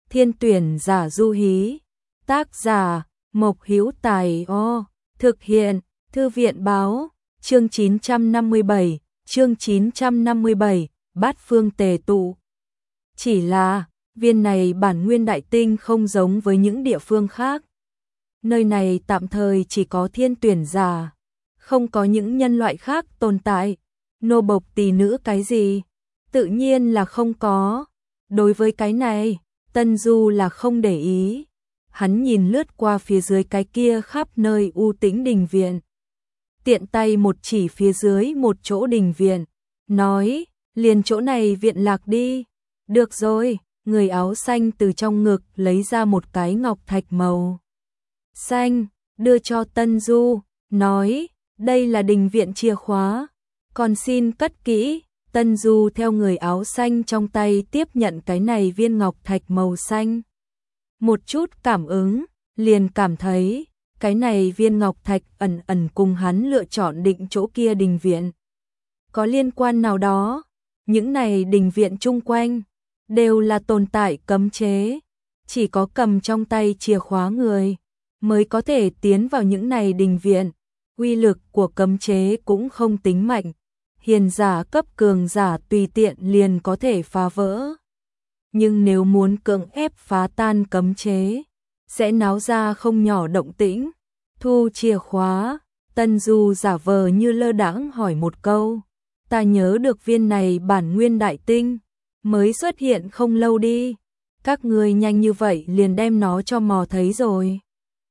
Thiên tuyển giả du hí. Tác giả Mộc Hữu Tài. Thực hiện Thư viện báo. Chương 957, Bát phương tề tụ. Chỉ là, viên này bản nguyên đại tinh không giống với những địa phương khác. Nơi này tạm thời chỉ có thiên tuyển giả, không có những nhân loại khác tồn tại. Nô bộc tỷ nữ cái gì? Tự nhiên là không có. Đối với cái này, Tân Du là không để ý. Hắn nhìn lướt qua phía dưới cái kia khắp nơi u tĩnh đình viện. Tiện tay một chỉ phía dưới một chỗ đình viện, nói, liền chỗ này viện lạc đi. Được rồi, người áo xanh từ trong ngực lấy ra một cái ngọc thạch màu xanh, đưa cho Tân Du, nói, đây là đình viện chìa khóa, còn xin cất kỹ. Tân Du theo người áo xanh trong tay tiếp nhận cái này viên ngọc thạch màu xanh. Một chút cảm ứng, liền cảm thấy, cái này viên ngọc thạch ẩn ẩn cùng hắn lựa chọn định chỗ kia đình viện có liên quan nào đó. Những này đình viện chung quanh đều là tồn tại cấm chế, chỉ có cầm trong tay chìa khóa người mới có thể tiến vào những này đình viện. Uy lực của cấm chế cũng không tính mạnh, hiền giả cấp cường giả tùy tiện liền có thể phá vỡ. Nhưng nếu muốn cưỡng ép phá tan cấm chế, sẽ náo ra không nhỏ động tĩnh. Thu chìa khóa, Tân Du giả vờ như lơ đãng hỏi một câu, ta nhớ được viên này bản nguyên đại tinh mới xuất hiện không lâu đi, các ngươi nhanh như vậy liền đem nó cho mò thấy rồi.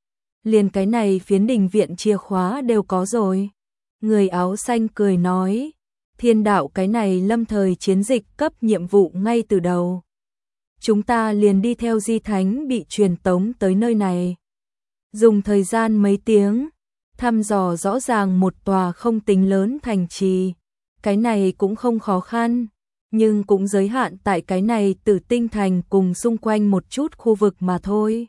Liền cái này phiến đình viện chìa khóa đều có rồi. Người áo xanh cười nói, thiên đạo cái này lâm thời chiến dịch cấp nhiệm vụ ngay từ đầu. Chúng ta liền đi theo Di Thánh bị truyền tống tới nơi này. Dùng thời gian mấy tiếng, thăm dò rõ ràng một tòa không tính lớn thành trì. Cái này cũng không khó khăn, nhưng cũng giới hạn tại cái này Tử Tinh thành cùng xung quanh một chút khu vực mà thôi.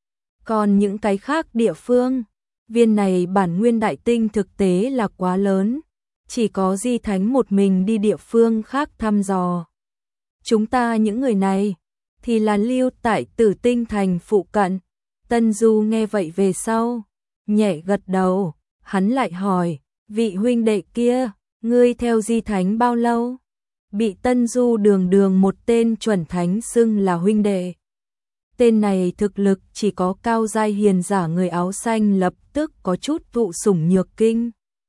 Còn những cái khác địa phương, viên này bản nguyên đại tinh thực tế là quá lớn, chỉ có Di Thánh một mình đi địa phương khác thăm dò. Chúng ta những người này thì là lưu tại Tử Tinh thành phụ cận. Tân Du nghe vậy về sau, nhẹ gật đầu, hắn lại hỏi, vị huynh đệ kia, ngươi theo Di Thánh bao lâu? Bị Tân Du đường đường một tên chuẩn thánh xưng là huynh đệ. Tên này thực lực chỉ có cao giai hiền giả người áo xanh lập tức có chút thụ sủng nhược kinh.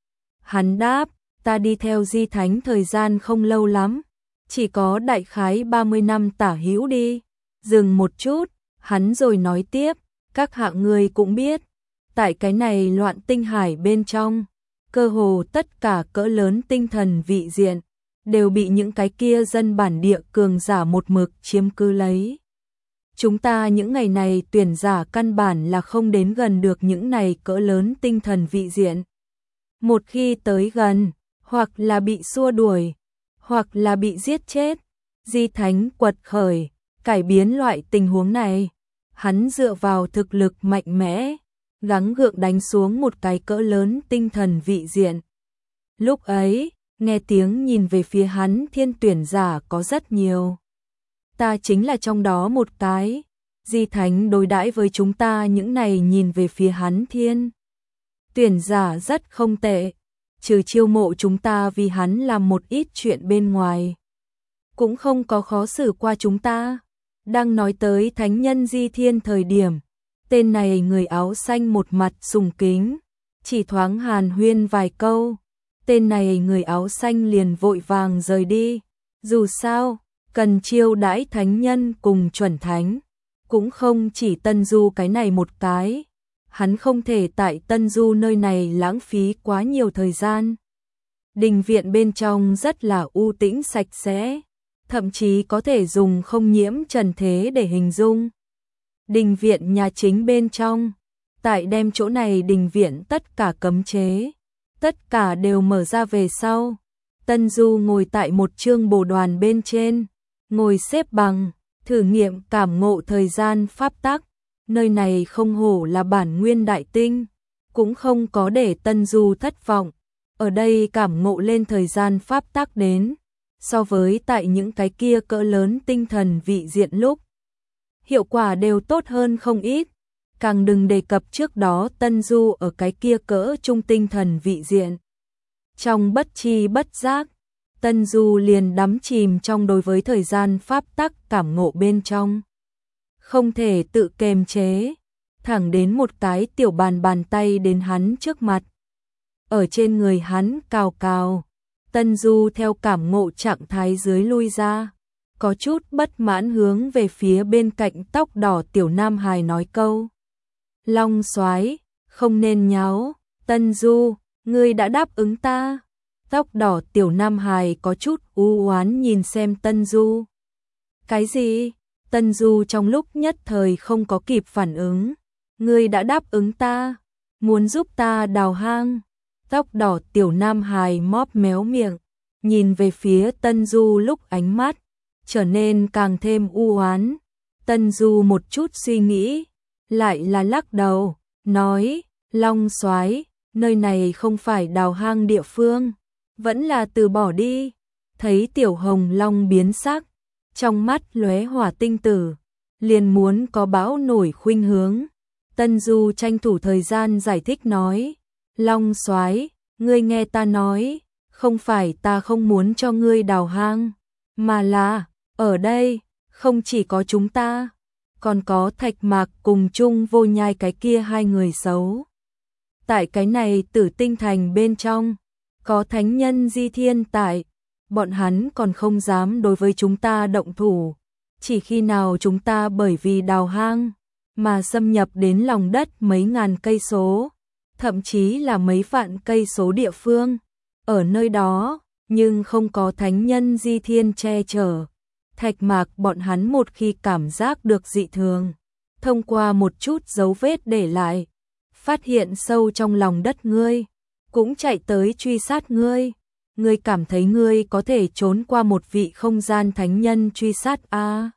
Hắn đáp, ta đi theo Di Thánh thời gian không lâu lắm, chỉ có đại khái 30 năm tả hữu đi. Dừng một chút, hắn rồi nói tiếp, các hạng người cũng biết, tại cái này loạn tinh hải bên trong, cơ hồ tất cả cỡ lớn tinh thần vị diện đều bị những cái kia dân bản địa cường giả một mực chiếm cứ lấy. Chúng ta những ngày này tuyển giả căn bản là không đến gần được những này cỡ lớn tinh thần vị diện. Một khi tới gần, hoặc là bị xua đuổi, hoặc là bị giết chết. Di Thánh quật khởi, cải biến loại tình huống này. Hắn dựa vào thực lực mạnh mẽ, gắng gượng đánh xuống một cái cỡ lớn tinh thần vị diện. Lúc ấy, nghe tiếng nhìn về phía hắn thiên tuyển giả có rất nhiều. Ta chính là trong đó một cái. Di Thánh đối đãi với chúng ta những này nhìn về phía hắn thiên tuyển giả rất không tệ, trừ chiêu mộ chúng ta vì hắn làm một ít chuyện bên ngoài, cũng không có khó xử qua chúng ta. Đang nói tới thánh nhân Di Thiên thời điểm, tên này người áo xanh một mặt sùng kính, chỉ thoáng hàn huyên vài câu, tên này người áo xanh liền vội vàng rời đi. Dù sao, cần chiêu đãi thánh nhân cùng chuẩn thánh, cũng không chỉ Tân Du cái này một cái. Hắn không thể tại Tân Du nơi này lãng phí quá nhiều thời gian. Đình viện bên trong rất là u tĩnh sạch sẽ, thậm chí có thể dùng không nhiễm trần thế để hình dung. Đình viện nhà chính bên trong, tại đem chỗ này đình viện tất cả cấm chế, tất cả đều mở ra về sau. Tân Du ngồi tại một chương bồ đoàn bên trên, ngồi xếp bằng, thử nghiệm cảm ngộ thời gian pháp tắc. Nơi này không hổ là bản nguyên đại tinh, cũng không có để Tân Du thất vọng. Ở đây cảm ngộ lên thời gian pháp tắc đến, so với tại những cái kia cỡ lớn tinh thần vị diện lúc hiệu quả đều tốt hơn không ít. Càng đừng đề cập trước đó Tân Du ở cái kia cỡ trung tinh thần vị diện. Trong bất chi bất giác, Tân Du liền đắm chìm trong đối với thời gian pháp tắc cảm ngộ bên trong. Không thể tự kềm chế, thẳng đến một cái tiểu bàn tay đến hắn trước mặt. Ở trên người hắn cào cào, Tân Du theo cảm ngộ trạng thái dưới lui ra, có chút bất mãn hướng về phía bên cạnh tóc đỏ tiểu nam hài nói câu. Long soái, không nên nháo, Tân Du, ngươi đã đáp ứng ta. Tóc đỏ tiểu nam hài có chút u oán nhìn xem Tân Du. Cái gì? Tân Du trong lúc nhất thời không có kịp phản ứng. Ngươi đã đáp ứng ta, muốn giúp ta đào hang. Tóc đỏ tiểu nam hài móp méo miệng, nhìn về phía Tân Du lúc ánh mắt trở nên càng thêm u oán. Tân Du một chút suy nghĩ, lại là lắc đầu, nói, Long soái, nơi này không phải đào hang địa phương, vẫn là từ bỏ đi. Thấy tiểu hồng long biến sắc, trong mắt lóe hỏa tinh tử, liền muốn có bão nổi khuynh hướng. Tân Du tranh thủ thời gian giải thích nói, Long soái, ngươi nghe ta nói, không phải ta không muốn cho ngươi đào hang, mà là, ở đây, không chỉ có chúng ta, còn có Thạch Mạc cùng chung vô nhai cái kia hai người xấu. Tại cái này Tử Tinh Thành bên trong, có thánh nhân Di Thiên tại, bọn hắn còn không dám đối với chúng ta động thủ, chỉ khi nào chúng ta bởi vì đào hang mà xâm nhập đến lòng đất mấy ngàn cây số, thậm chí là mấy vạn cây số địa phương, ở nơi đó, nhưng không có thánh nhân Di Thiên che chở. Thạch Mạc bọn hắn một khi cảm giác được dị thường, thông qua một chút dấu vết để lại, phát hiện sâu trong lòng đất ngươi, cũng chạy tới truy sát ngươi. Ngươi cảm thấy ngươi có thể trốn qua một vị không gian thánh nhân truy sát a?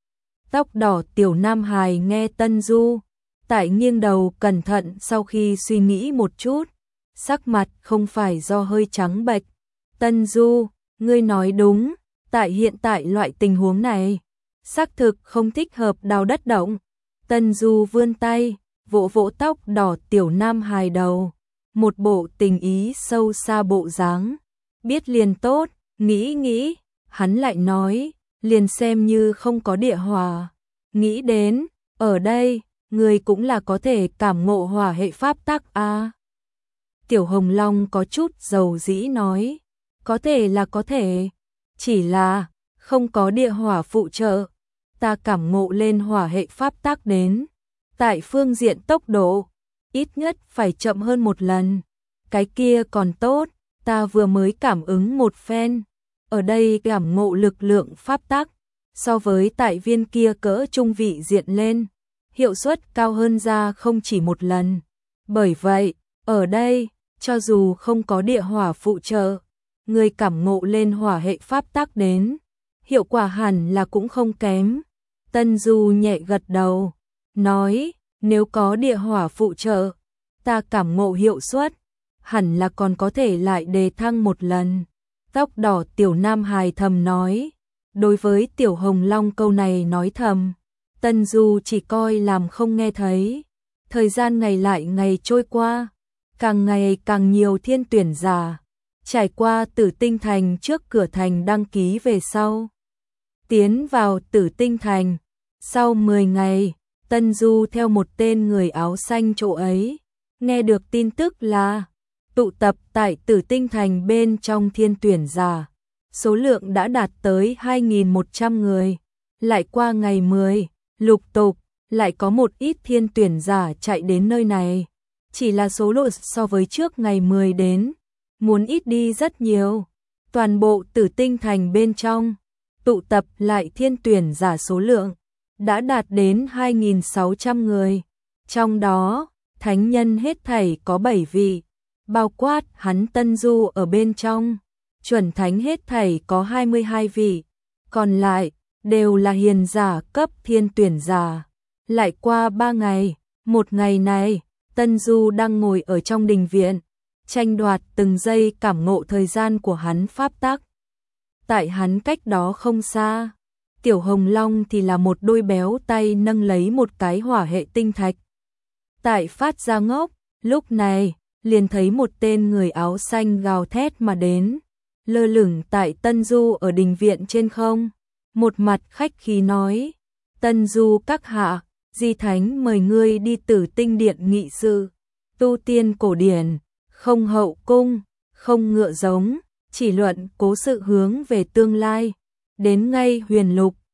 Tóc đỏ tiểu nam hài nghe Tân Du, tại nghiêng đầu cẩn thận sau khi suy nghĩ một chút, sắc mặt không phải do hơi trắng bệch. Tân Du, ngươi nói đúng, tại hiện tại loại tình huống này, xác thực không thích hợp đào đất động. Tân Du vươn tay, vỗ vỗ tóc đỏ tiểu nam hài đầu, một bộ tình ý sâu xa bộ dáng. Biết liền tốt, nghĩ, hắn lại nói, liền xem như không có địa hỏa. Nghĩ đến, ở đây, người cũng là có thể cảm ngộ hỏa hệ pháp tắc a. Tiểu Hồng Long có chút dầu dĩ nói, có thể là có thể, chỉ là không có địa hỏa phụ trợ, ta cảm ngộ lên hỏa hệ pháp tắc đến. Tại phương diện tốc độ, ít nhất phải chậm hơn một lần, cái kia còn tốt. Ta vừa mới cảm ứng một phen, ở đây cảm ngộ lực lượng pháp tắc, so với tại viên kia cỡ trung vị diện lên, hiệu suất cao hơn ra không chỉ một lần. Bởi vậy, ở đây, cho dù không có địa hỏa phụ trợ, người cảm ngộ lên hỏa hệ pháp tắc đến, hiệu quả hẳn là cũng không kém. Tân Du nhẹ gật đầu, nói, nếu có địa hỏa phụ trợ, ta cảm ngộ hiệu suất hẳn là còn có thể lại đề thăng một lần. Tóc đỏ tiểu nam hài thầm nói, đối với tiểu Hồng Long câu này nói thầm, Tân Du chỉ coi làm không nghe thấy. Thời gian ngày lại ngày trôi qua, càng ngày càng nhiều thiên tuyển giả trải qua Tử Tinh Thành trước cửa thành đăng ký về sau, tiến vào Tử Tinh Thành. Sau 10 ngày, Tân Du theo một tên người áo xanh chỗ ấy, nghe được tin tức là tụ tập tại Tử Tinh Thành bên trong thiên tuyển giả, số lượng đã đạt tới 2.100 người. Lại qua ngày 10, lục tục, lại có một ít thiên tuyển giả chạy đến nơi này. Chỉ là số lượng so với trước ngày 10 đến, muốn ít đi rất nhiều. Toàn bộ Tử Tinh Thành bên trong, tụ tập lại thiên tuyển giả số lượng, đã đạt đến 2.600 người. Trong đó, thánh nhân hết thảy có 7 vị. Bao quát hắn Tân Du ở bên trong, chuẩn thánh hết thảy có 22 vị, còn lại đều là hiền giả cấp thiên tuyển giả. Lại qua 3 ngày, một ngày này, Tân Du đang ngồi ở trong đình viện, tranh đoạt từng giây cảm ngộ thời gian của hắn pháp tắc. Tại hắn cách đó không xa, Tiểu Hồng Long thì là một đôi béo tay nâng lấy một cái hỏa hệ tinh thạch. Tại phát ra ngốc, lúc này, liền thấy một tên người áo xanh gào thét mà đến, lơ lửng tại Tân Du ở đình viện trên không. Một mặt khách khí nói, Tân Du các hạ, Di Thánh mời ngươi đi Tử Tinh Điện nghị sự, tu tiên cổ điển, không hậu cung, không ngựa giống, chỉ luận cố sự hướng về tương lai, đến ngay huyền lục,